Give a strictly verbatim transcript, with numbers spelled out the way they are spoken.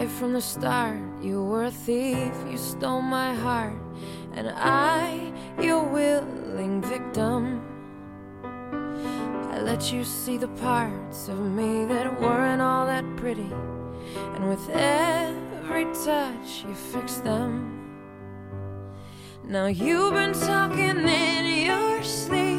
Right from the start, you were a thief, you stole my heart, and I, your willing victim. I let you see the parts of me that weren't all that pretty, and with every touch you fixed them. Now you've been talking in your sleep,